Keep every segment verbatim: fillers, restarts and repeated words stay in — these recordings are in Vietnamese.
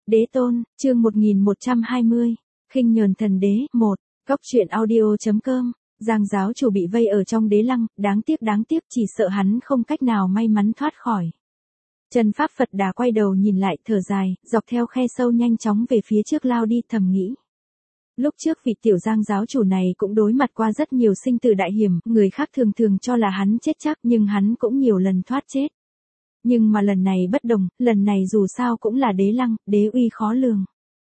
Đế tôn, chương một nghìn một trăm hai mươi, khinh nhờn thần đế, một, góc truyện audio.com, Giang giáo chủ bị vây ở trong đế lăng, đáng tiếc đáng tiếc chỉ sợ hắn không cách nào may mắn thoát khỏi. Trần Pháp Phật Đà quay đầu nhìn lại thở dài, dọc theo khe sâu nhanh chóng về phía trước lao đi thầm nghĩ. Lúc trước vị tiểu Giang giáo chủ này cũng đối mặt qua rất nhiều sinh tử đại hiểm, người khác thường thường cho là hắn chết chắc nhưng hắn cũng nhiều lần thoát chết. Nhưng mà lần này bất đồng, lần này dù sao cũng là đế lăng, đế uy khó lường.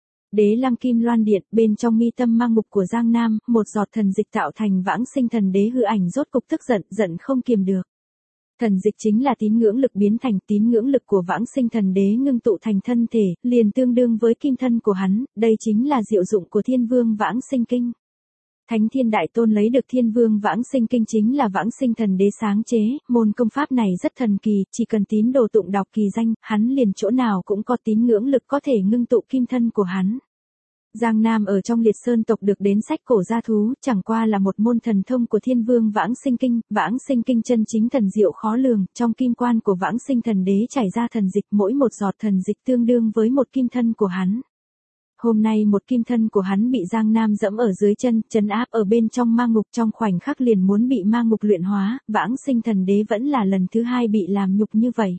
Đế lăng kim loan điện, bên trong mi tâm mang mục của Giang Nam, một giọt thần dịch tạo thành vãng sinh thần đế hư ảnh rốt cục tức giận, giận không kiềm được. Thần dịch chính là tín ngưỡng lực biến thành, tín ngưỡng lực của vãng sinh thần đế ngưng tụ thành thân thể, liền tương đương với kim thân của hắn, đây chính là diệu dụng của thiên vương vãng sinh kinh. Thánh Thiên Đại Tôn lấy được Thiên Vương Vãng Sinh Kinh chính là Vãng Sinh Thần Đế sáng chế, môn công pháp này rất thần kỳ, chỉ cần tín đồ tụng đọc kỳ danh, hắn liền chỗ nào cũng có tín ngưỡng lực có thể ngưng tụ kim thân của hắn. Giang Nam ở trong liệt sơn tộc được đến sách cổ gia thú, chẳng qua là một môn thần thông của Thiên Vương Vãng Sinh Kinh, Vãng Sinh Kinh chân chính thần diệu khó lường, trong kim quan của Vãng Sinh Thần Đế chảy ra thần dịch, mỗi một giọt thần dịch tương đương với một kim thân của hắn. Hôm nay một kim thân của hắn bị Giang Nam dẫm ở dưới chân, trấn áp ở bên trong ma ngục, trong khoảnh khắc liền muốn bị ma ngục luyện hóa, Vãng Sinh Thần Đế vẫn là lần thứ hai bị làm nhục như vậy.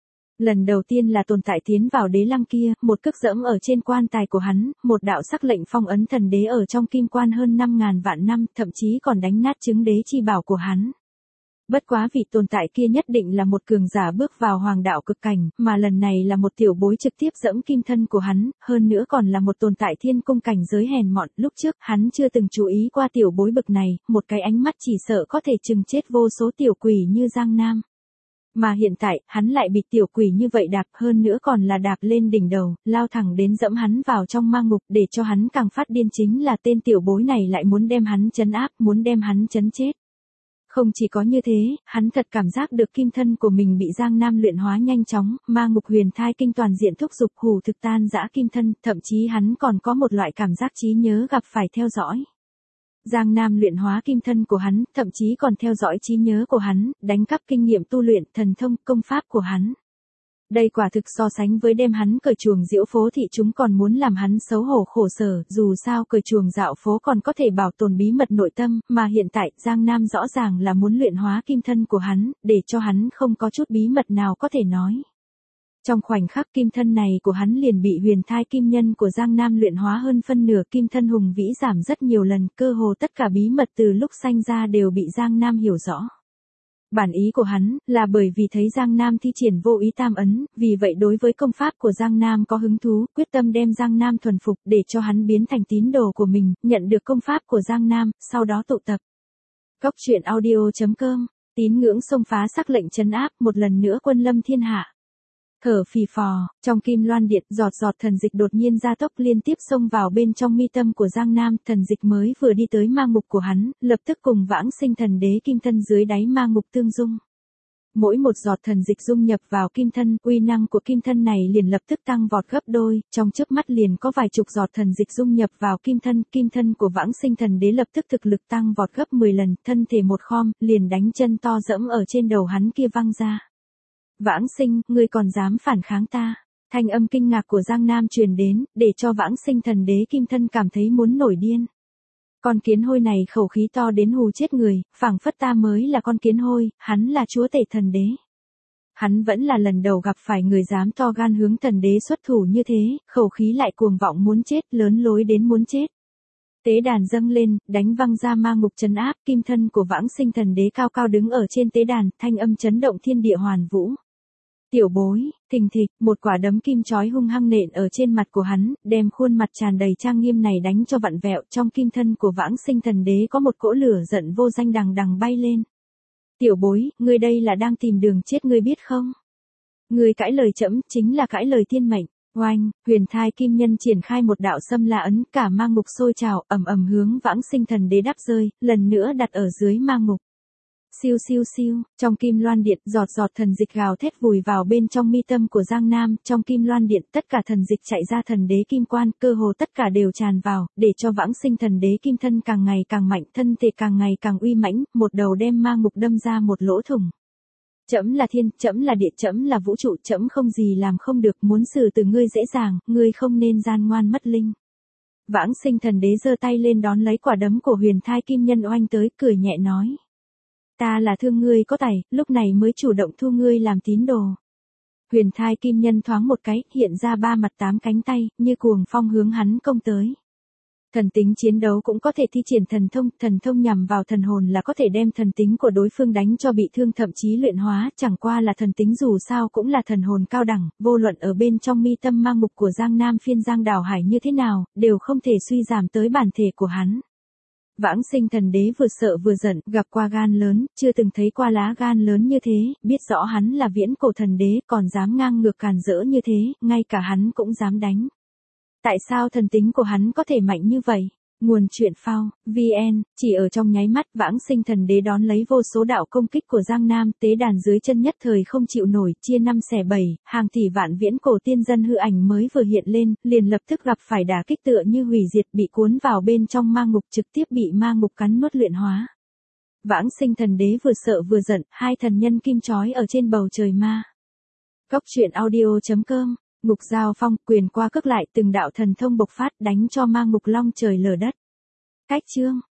Lần đầu tiên là tồn tại tiến vào đế lăng kia, một cước dẫm ở trên quan tài của hắn, một đạo sắc lệnh phong ấn thần đế ở trong kim quan hơn năm ngàn vạn năm, thậm chí còn đánh nát chứng đế chi bảo của hắn. Bất quá vị tồn tại kia nhất định là một cường giả bước vào hoàng đạo cực cảnh, mà lần này là một tiểu bối trực tiếp dẫm kim thân của hắn, hơn nữa còn là một tồn tại thiên cung cảnh giới hèn mọn, lúc trước hắn chưa từng chú ý qua tiểu bối bực này, một cái ánh mắt chỉ sợ có thể chừng chết vô số tiểu quỷ như Giang Nam. Mà hiện tại, hắn lại bị tiểu quỷ như vậy đạp, hơn nữa còn là đạp lên đỉnh đầu, lao thẳng đến dẫm hắn vào trong ma ngục, để cho hắn càng phát điên chính là tên tiểu bối này lại muốn đem hắn trấn áp, muốn đem hắn trấn chết. Không chỉ có như thế, hắn thật cảm giác được kim thân của mình bị Giang Nam luyện hóa nhanh chóng, ma ngục huyền thai kinh toàn diện thúc giục hù thực tan dã kim thân, thậm chí hắn còn có một loại cảm giác trí nhớ gặp phải theo dõi. Giang Nam luyện hóa kim thân của hắn, thậm chí còn theo dõi trí nhớ của hắn, đánh cắp kinh nghiệm tu luyện, thần thông, công pháp của hắn. Đây quả thực so sánh với đem hắn cởi chuồng diễu phố thị chúng còn muốn làm hắn xấu hổ khổ sở, dù sao cởi chuồng dạo phố còn có thể bảo tồn bí mật nội tâm, mà hiện tại Giang Nam rõ ràng là muốn luyện hóa kim thân của hắn, để cho hắn không có chút bí mật nào có thể nói. Trong khoảnh khắc kim thân này của hắn liền bị huyền thai kim nhân của Giang Nam luyện hóa hơn phân nửa, kim thân hùng vĩ giảm rất nhiều lần, cơ hồ tất cả bí mật từ lúc sanh ra đều bị Giang Nam hiểu rõ. Bản ý của hắn, là bởi vì thấy Giang Nam thi triển vô ý tam ấn, vì vậy đối với công pháp của Giang Nam có hứng thú, quyết tâm đem Giang Nam thuần phục để cho hắn biến thành tín đồ của mình, nhận được công pháp của Giang Nam, sau đó tụ tập. Góc truyện audio.com, tín ngưỡng xông phá sắc lệnh trấn áp, một lần nữa quân lâm thiên hạ. Thở phì phò, trong kim loan điện, giọt giọt thần dịch đột nhiên gia tốc liên tiếp xông vào bên trong mi tâm của Giang Nam, thần dịch mới vừa đi tới ma ngục của hắn, lập tức cùng vãng sinh thần đế kim thân dưới đáy ma ngục tương dung. Mỗi một giọt thần dịch dung nhập vào kim thân, uy năng của kim thân này liền lập tức tăng vọt gấp đôi, trong chớp mắt liền có vài chục giọt thần dịch dung nhập vào kim thân, kim thân của vãng sinh thần đế lập tức thực lực tăng vọt gấp mười lần, thân thể một khom, liền đánh chân to dẫm ở trên đầu hắn kia văng ra. Vãng sinh, ngươi còn dám phản kháng ta? Thanh âm kinh ngạc của Giang Nam truyền đến, để cho vãng sinh thần đế kim thân cảm thấy muốn nổi điên. Con kiến hôi này khẩu khí to đến hù chết người, phảng phất ta mới là con kiến hôi, hắn là chúa tể thần đế. Hắn vẫn là lần đầu gặp phải người dám to gan hướng thần đế xuất thủ như thế, khẩu khí lại cuồng vọng muốn chết, lớn lối đến muốn chết. Tế đàn dâng lên, đánh văng ra ma ngục trấn áp, kim thân của vãng sinh thần đế cao cao đứng ở trên tế đàn, thanh âm chấn động thiên địa hoàn vũ. Tiểu bối, thình thịch, một quả đấm kim chói hung hăng nện ở trên mặt của hắn, đem khuôn mặt tràn đầy trang nghiêm này đánh cho vặn vẹo, trong kim thân của vãng sinh thần đế có một cỗ lửa giận vô danh đằng đằng bay lên. Tiểu bối, ngươi đây là đang tìm đường chết ngươi biết không? Ngươi cãi lời trẫm chính là cãi lời thiên mệnh. Oanh, huyền thai kim nhân triển khai một đạo xâm la ấn, cả ma ngục sôi trào, ầm ầm hướng vãng sinh thần đế đáp rơi, lần nữa đặt ở dưới ma ngục. Siêu siêu siêu, trong kim loan điện, giọt giọt thần dịch gào thét vùi vào bên trong mi tâm của Giang Nam, trong kim loan điện, tất cả thần dịch chạy ra thần đế kim quan, cơ hồ tất cả đều tràn vào, để cho vãng sinh thần đế kim thân càng ngày càng mạnh, thân thể càng ngày càng uy mãnh, một đầu đem ma ngục đâm ra một lỗ thủng. Trẫm là thiên, trẫm là địa, trẫm là vũ trụ, trẫm không gì làm không được, muốn xử từ ngươi dễ dàng, ngươi không nên gian ngoan mất linh. Vãng Sinh Thần Đế giơ tay lên đón lấy quả đấm của Huyền Thai Kim Nhân oanh tới, cười nhẹ nói. Ta là thương ngươi có tài, lúc này mới chủ động thu ngươi làm tín đồ. Huyền Thai Kim Nhân thoáng một cái, hiện ra ba mặt tám cánh tay, như cuồng phong hướng hắn công tới. Thần tính chiến đấu cũng có thể thi triển thần thông, thần thông nhằm vào thần hồn là có thể đem thần tính của đối phương đánh cho bị thương, thậm chí luyện hóa, chẳng qua là thần tính dù sao cũng là thần hồn cao đẳng, vô luận ở bên trong mi tâm mang mục của Giang Nam Phiên Giang Đảo Hải như thế nào, đều không thể suy giảm tới bản thể của hắn. Vãng Sinh Thần Đế vừa sợ vừa giận, gặp qua gan lớn, chưa từng thấy qua lá gan lớn như thế, biết rõ hắn là viễn cổ thần đế, còn dám ngang ngược càn rỡ như thế, ngay cả hắn cũng dám đánh. Tại sao thần tính của hắn có thể mạnh như vậy? Nguồn truyện phao, vê en, chỉ ở trong nháy mắt Vãng Sinh Thần Đế đón lấy vô số đạo công kích của Giang Nam, tế đàn dưới chân nhất thời không chịu nổi, chia năm xẻ bảy, hàng tỷ vạn viễn cổ tiên dân hư ảnh mới vừa hiện lên, liền lập tức gặp phải đả kích tựa như hủy diệt, bị cuốn vào bên trong ma ngục, trực tiếp bị ma ngục cắn nuốt luyện hóa. Vãng Sinh Thần Đế vừa sợ vừa giận, hai thần nhân kim chói ở trên bầu trời ma. Cốc truyện audio chấm com. Ngục giao phong, quyền qua cước lại, từng đạo thần thông bộc phát đánh cho ma ngục long trời lở đất. Cách chương